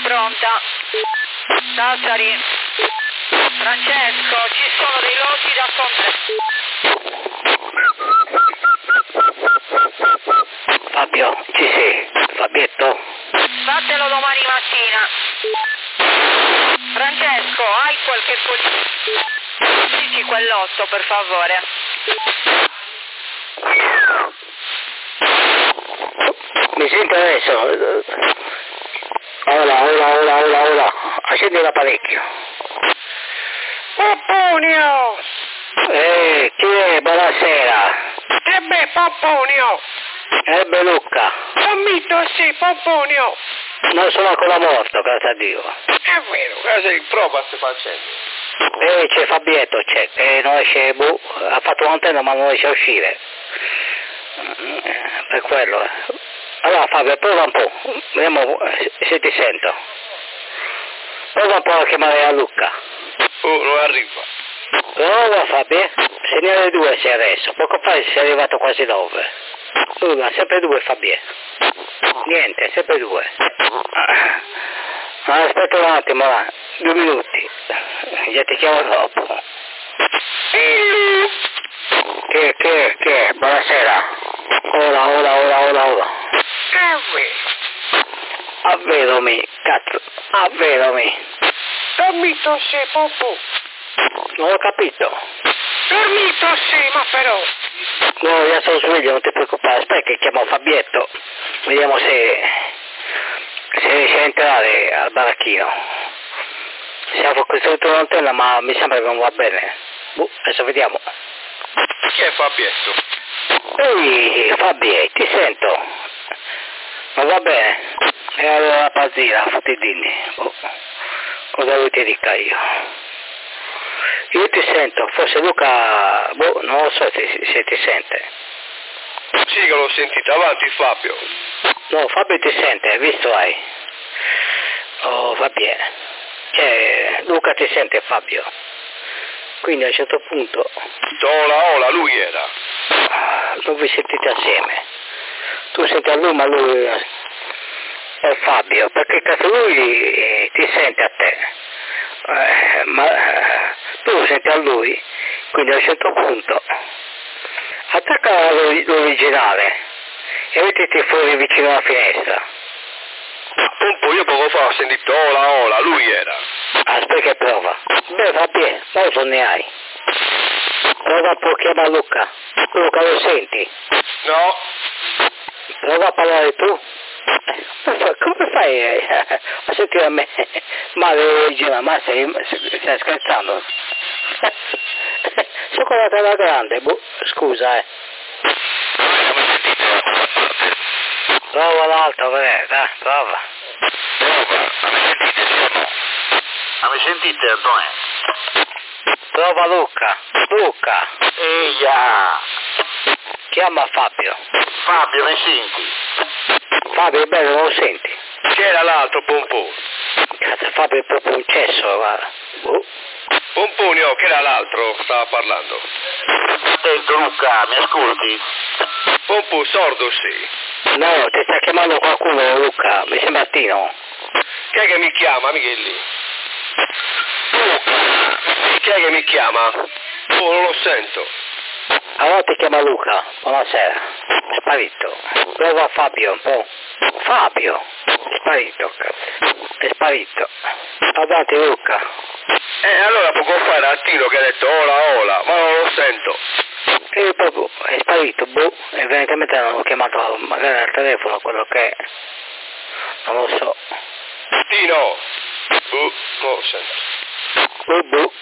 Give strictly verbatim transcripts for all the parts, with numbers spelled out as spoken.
Pronta. Sassari. Francesco, ci sono dei lotti da scontrare. Fabio, ci sei? Fabietto? Fatelo domani mattina. Francesco, hai qualche poliziotto? Dici quell'otto, per favore. Mi senti adesso? Ora, ora, ora, ora, ora. Accendi l'apparecchio. Pomponio! Eh, chi è? Buonasera. E beh, Pomponio! Ebbe Luca. Ammito sì, Pomponio! Non sono ancora morto, grazie a Dio. È vero, cosa in prova stai facendo? Eh, c'è Fabietto, c'è, e non riesce, boh, ha fatto un'antenna ma non riesce a uscire. Eh, Per quello. eh. Allora Fabio, prova un po', vediamo se ti sento. Prova un po' a chiamare a Luca. Oh, non arriva. Prova Fabio, segnale due sei adesso, poco fa sei arrivato quasi nove. Nulla, sempre due Fabio. Niente, sempre due. Ah, aspetta un attimo, va. Due minuti. Già ti chiamo dopo. Che, che, che, buonasera. Ora, ora, ora, ora, ora. È vero. Avvedomi, cazzo, avvedomi. Ammito sì, Pompo. Non ho capito. Dormito sì, ma però. No, io sono sveglio, non ti preoccupare. Aspetta che chiamo Fabietto. Vediamo se... se riesce a entrare al baracchino. Siamo costruito un'antenna ma mi sembra che non va bene. Boh, adesso vediamo. Chi è Fabietto? Ehi Fabio, ti sento. Non va bene. E allora pazzina, fottidini. Boh. Cosa vuoi ti dica io? Io ti sento, forse Luca, boh, non lo so se, se ti sente. Sì che l'ho sentito, avanti Fabio. No, Fabio ti sente, hai visto hai? Oh, va bene. Cioè, Luca ti sente Fabio. Quindi a un certo punto... Ola, ola, lui era. Non vi sentite assieme. Tu senti a lui ma lui è Fabio, perché cazzo lui eh, ti sente a te. Eh, ma eh, tu senti a lui, quindi a un certo punto attacca l'ori- l'originale e mettiti fuori vicino alla finestra. Pompo, io poco fa ho sentito ola, ola, lui era. Aspetta che prova. Beh, va bene, non ne hai. Prova un po' chiama Luca. Luca, lo senti? No. Prova a parlare tu. Eh, Come fai, come fai eh, a sentire a me male l'originale? Ma stai, stai scherzando? Sono con la tela grande, boh, scusa eh. Prova l'altro, dai, dai, prova. Ma mi sentite, Antonio? Prova Luca, Luca, Eia! chiama Fabio. Fabio, mi senti? Fabio è bello, non lo senti? C'era l'altro Pompo. Cazzo, Fabio è proprio un cesso, guarda. Boh. Pomponio, che era l'altro che stava parlando. Sento Luca, mi ascolti? Pompo, sordo sì. No, ti sta chiamando qualcuno Luca, mi sembra Tino. Chi è che mi chiama, Michelli? Chi è che mi chiama? Oh, non lo sento. Allora ti chiama Luca, buonasera. È sparito. Prova Fabio un po'. Fabio! È sparito, cazzo. È sparito. Avanti Luca. Eh, allora poco fa era Tino che ha detto ola, ola, ma non lo sento. E proprio è sparito, boh. Evidentemente non ho chiamato magari al telefono quello che è. Non lo so. Tino! Uh, non lo sento. Boh, boh.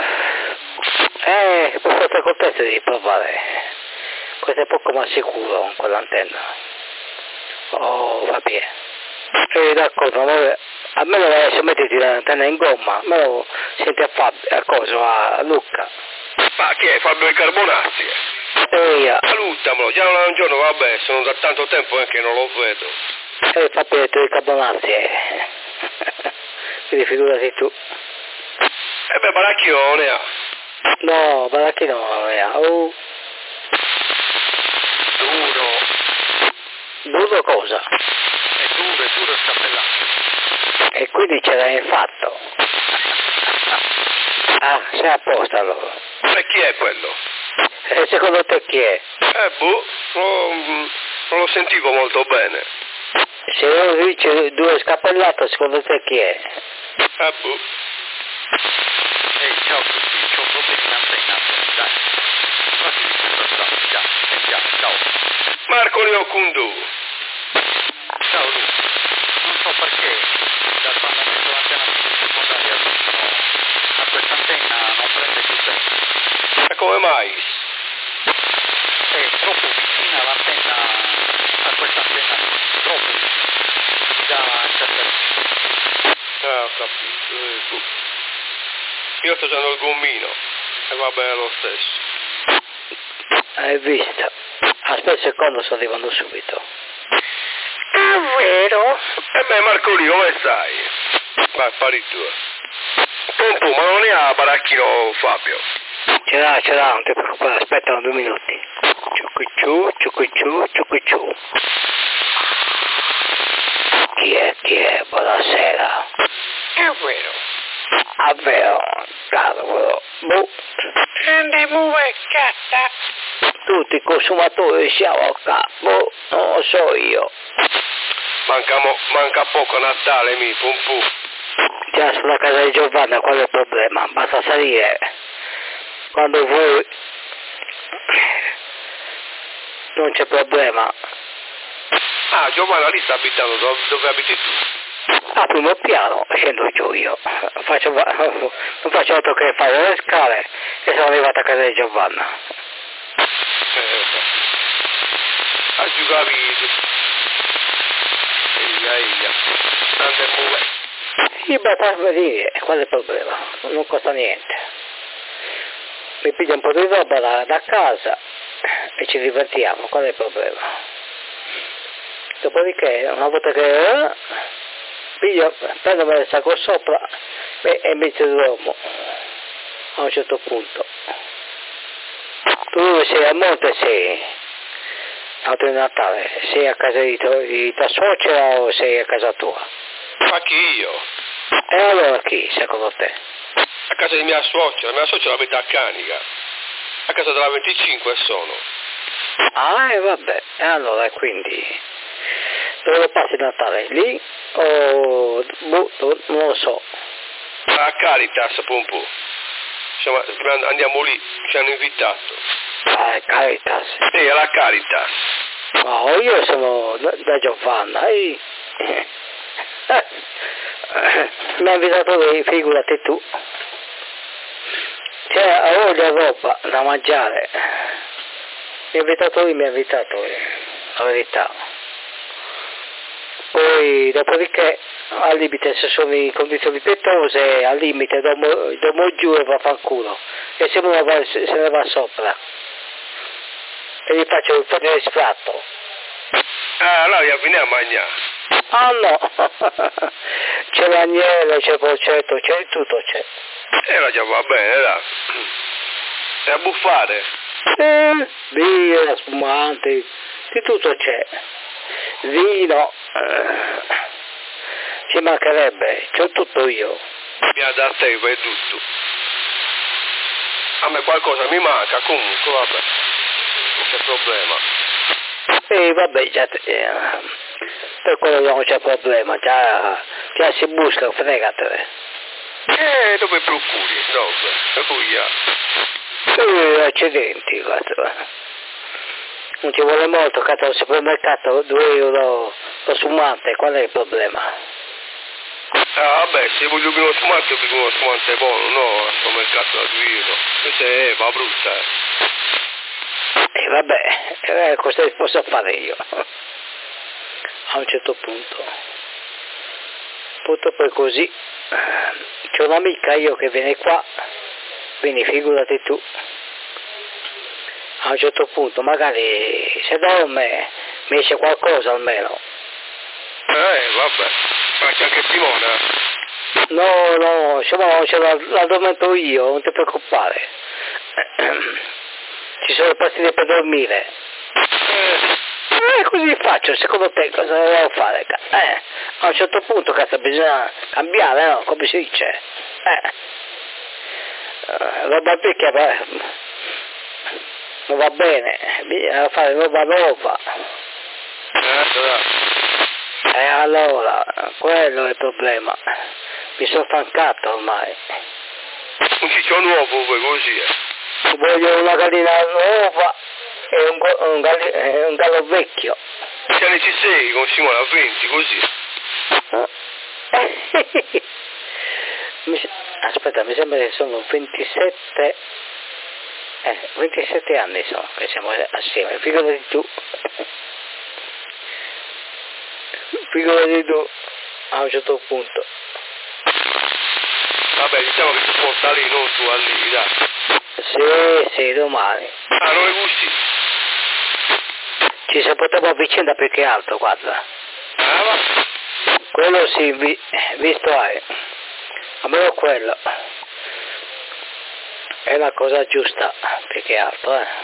Eh, per forza contento di provare. Questo è poco ma sicuro con quell'antenna. Oh, va bene. Eh, d'accordo, allora, almeno adesso mettiti l'antenna in gomma, almeno senti a Fabio, a coso, a Luca. Ma chi è? Fabio il Carbonazzi? Ehi, Salutamelo, già un giorno, vabbè, sono da tanto tempo che non lo vedo. eh, Fabio detto di Carbonazzi, eh. Quindi figurati tu. E beh, Baracchi non ne ha. No, Baracchi no, non ha. Oh. Duro. Duro cosa? È duro, è duro scappellare. E quindi ce l'hai fatto. Ah, sei a posto allora. E chi è quello? E secondo te chi è? Eh, boh, non, non lo sentivo molto bene. Se uno dice due scappellato, secondo te chi è? Eh, boh. Ehi, ciao a tutti, c'ho problemi in antenna, dai. Quasi di tutto sta, già, eh già, ciao. Marco Neokundu. Ciao Lu, non so perché, da quando ho messo l'antenna sul secondaria, sono a questa antenna non prende più bene. E come mai? È troppo vicina l'antenna, a questa antenna, troppo vicina. Mi dà interferenza. Ah, ho capito. Eh, boh. Io sto usando il gommino e va bene lo stesso. Hai visto? Aspetta un secondo, sto arrivando subito. Davvero? E beh, Marcolino, come stai? Vai, pari tu. Pompo, ma non ne ha baracchino Fabio? Ce l'ha, ce l'ha, non ti preoccupare, aspettano due minuti. Ciucciu, ciucciu, ciucciu. Chi è, chi è? Buonasera. Davvero? Ah, vero, cavolo. Boh. Andiamo vecchiata. Tutti i consumatori siamo qua. Boh, non lo so io. Manca, mo, manca poco Natale, mi, Pompo. Già sulla casa di Giovanna, qual è il problema? Basta salire. Quando vuoi. Non c'è problema. Ah, Giovanna lì sta abitando, dove, dove abiti tu? A primo piano scendo giù io, faccio, non faccio altro che fare le scale e sono arrivato a casa di Giovanna. Eh, a giocavi... Eia, eia, tante muove. Sì, beh, per venire, qual è il problema? Non costa niente. Mi piglio un po' di roba da, da casa e ci divertiamo, qual è il problema? Dopodiché, una volta che... Piglio, prendo il sacco sopra e, e mi dormo a un certo punto. Tu sei a monte, sei a Natale, sei a casa di, tu, di tua suocera o sei a casa tua? Ma chi io? E allora chi, secondo te? A casa di mia suocera, mia suocera abita a Canica. A casa della venticinque sono. Ah, e vabbè, e allora quindi dove passi il Natale? Lì o boh, non lo so. A Caritas, Pompo. Siamo, andiamo lì, ci hanno invitato. Ah, Caritas. Sì, alla Caritas. No, io sono da, da Giovanna e... mi ha invitato lei, figurati tu. Cioè, avevo già roba da mangiare. Mi ha invitato lui, mi ha invitato lui, la verità. Poi, dopodiché, al limite, se sono in condizioni pietose, al limite, dormo, dormo giù e va a far culo. E se uno va, se ne va sopra. E gli faccio il foglio di sfratto. Ah, allora vieni a mangiare. Ah no, c'è l'agnello, c'è il porcetto, c'è tutto, c'è. E la già va bene, dai. E a buffare? Eh, birra, spumante, di tutto c'è. Vino, eh, ci mancherebbe, c'ho tutto io. Mi ha da te, vai tutto. A me qualcosa mi manca, comunque, vabbè. Non c'è problema. E vabbè, già, eh, per quello non c'è problema, già, già si busca, fregatene. Eh, dove procuri, dove? E poi, ja. Eh, accidenti, guarda. Non ci vuole molto, cazzo, al supermercato due euro lo spumante, qual è il problema? Ah, vabbè, se voglio uno spumante, io voglio uno spumante buono, no, al supermercato da due euro. Questa è, va brutta, eh. E vabbè, eh, cosa posso fare io? A un certo punto. Purtroppo è così. C'è un'amica io che viene qua, quindi figurati tu. A un certo punto, magari se dorme, mi esce qualcosa almeno. Eh, vabbè. Ma c'è anche Simona? No, no, insomma, ce la, la addormento io, non ti preoccupare. Ci sono le pastiglie per dormire. Eh, eh, così faccio, secondo te cosa devo fare? Eh, a un certo punto cazzo bisogna cambiare, no? Come si dice? Eh, roba perché non va bene, bisogna fare roba nuova. E eh, allora, quello è il problema. Mi sono stancato ormai. Un ciccio nuovo poi così è. Voglio una gallina nuova e un, un, galli, eh, un gallo vecchio. Se ne ci sei con Simone a venti così. mi, aspetta, mi sembra che sono ventisette eh, ventisette anni sono che siamo assieme, figurati tu. Figurati tu a un certo punto. Vabbè, diciamo che si porta lì, non tu a lì, dai. Sì, sì, domani. Ah, non è così? Ci sappiamo a vicenda più che altro, guarda. Ah, va. Quello sì, vi, visto hai. Almeno quello. È la cosa giusta, più che altro, eh.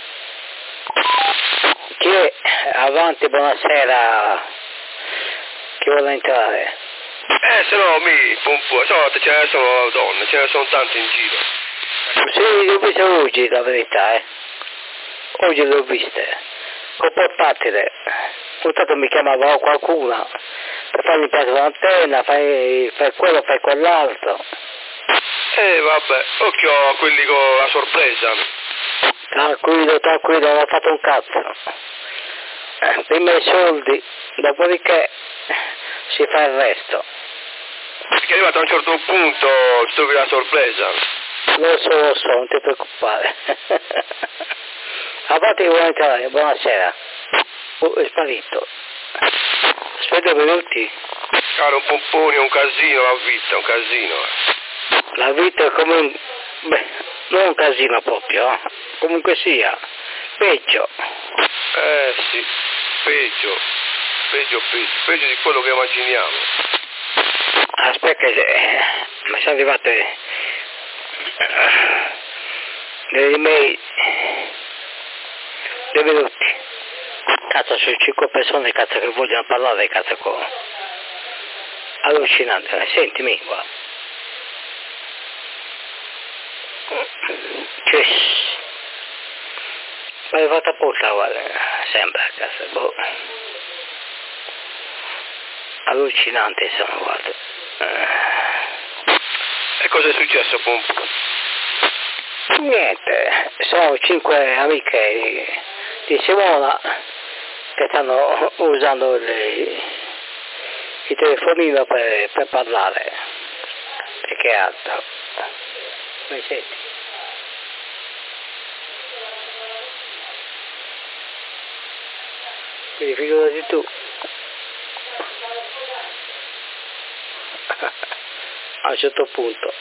Chi è? Avanti, buonasera. Chi vuole entrare? Eh, se no mi, un po', so, ce ne sono donne, ce ne sono tante in giro. Sì, l'ho viste oggi, la verità, eh. Oggi l'ho viste. Comportatele. Intanto mi chiamava qualcuno per farmi passare l'antenna, fai, fai quello, fai quell'altro. Eh, vabbè, occhio a quelli con la sorpresa. Tranquillo, tranquillo, non ho fatto un cazzo. Eh, prima i soldi, dopodiché si fa il resto. Perché è arrivato a un certo punto ti trovi la sorpresa. Lo so, lo so, non ti preoccupare. Avanti, vuoi entrare? Buonasera. Oh, è sparito. Aspetta due minuti. Caro, un pompone, un casino la vita, un casino. La vita è come un... beh, non un casino proprio, eh. Comunque sia. Peggio. Eh sì, peggio. Peggio, peggio. Peggio di quello che immaginiamo. Aspetta, eh, mi sono arrivate delle email. Due minuti. Cazzo, sono cinque persone cazzo che vogliono parlare, cazzo con... Allucinante, sentimi qua. Cioè, ma è fatta apposta, guarda, sembra, cazzo, boh. Allucinante sono, guarda. E cosa è successo, Pompo? Niente, sono cinque amiche di, di Simona che stanno usando le, il telefonino per, per parlare. E che altro? Mi senti? Quindi figurati tu. A un certo punto.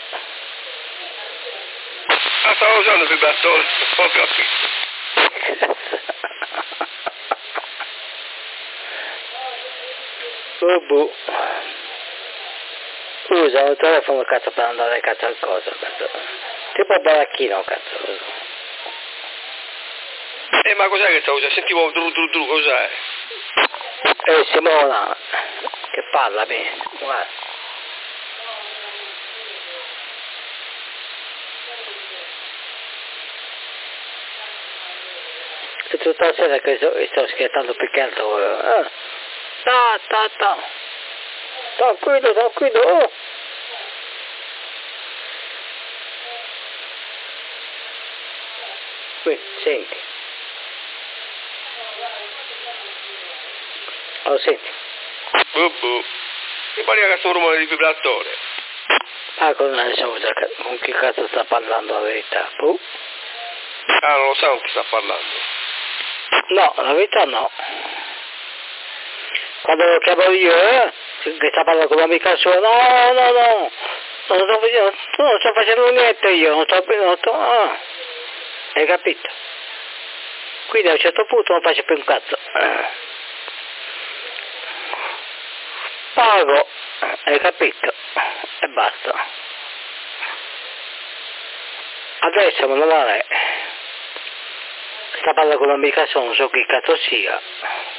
Ah, stavo usando il vibratore, ho capito. Oh, boh. Usa il telefono cazzo per andare cazzo al coso, cazzo. Tipo baracchino, cazzo. Eh, ma cos'è che stavo usando? Sentivo dru dru dru, cos'è? Eh, Simona, che parla bene, guarda. E tutta la sera che sto, sto scherzando più che altro. Eh. Ta, ta, ta. Tranquillo, tranquillo. Oh. Qui, senti. Oh, senti. Buh, buh. Mi pare che sto un rumore di vibratore. Ah, con, con chi cazzo sta parlando la verità? Buh. Ah, non lo sa con chi sta parlando. No, la verità no. Quando lo chiamo io, eh, che sta parlando con l'amica sua, no, no, no, non sto facendo, non sto facendo niente io, non sto, non sto, ah, hai capito? Quindi a un certo punto non faccio più un cazzo. Pago, hai capito? E basta. Adesso meno male sta parlando con l'amica sua, non so chi cazzo sia.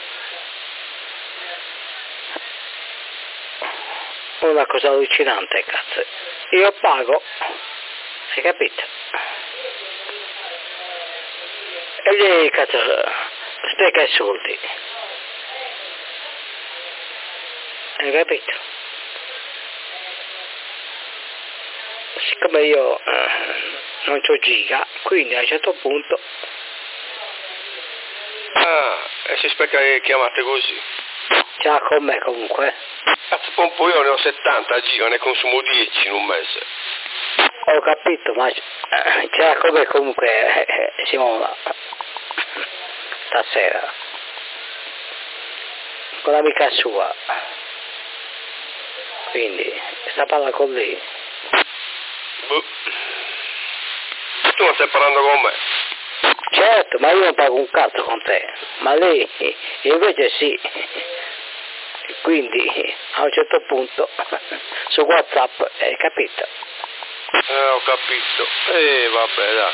una cosa allucinante, cazzo. Io pago, hai capito? E lei, cazzo, spreca i soldi. Hai capito? Siccome io eh, non c'ho giga, quindi a un certo punto... Ah, e si specca che chiamate così? Ce l'ha con me comunque. Cazzo, pompo, io ne ho settanta giga, ne consumo dieci in un mese. Ho capito, ma eh, ce l'ha con me comunque eh, eh, Simona. Stasera. Con l'amica sua. Quindi, sta parlando con lei. Boh. Tu non stai parlando con me? Certo, ma io non pago un cazzo con te. Ma lei invece sì. Quindi, a un certo punto, su WhatsApp, hai capito? Eh, ho capito. E eh, vabbè, dai.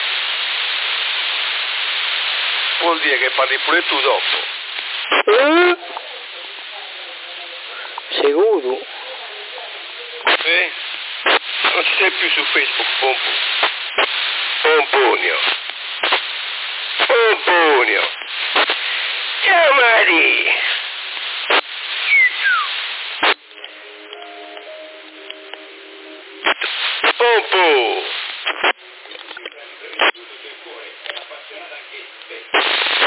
Vuol dire che parli pure tu dopo. Eh? Sicuro? Eh? Non ci sei più su Facebook, Pompo. Pomponio. Pomponio. Ciao Mari. Pompo.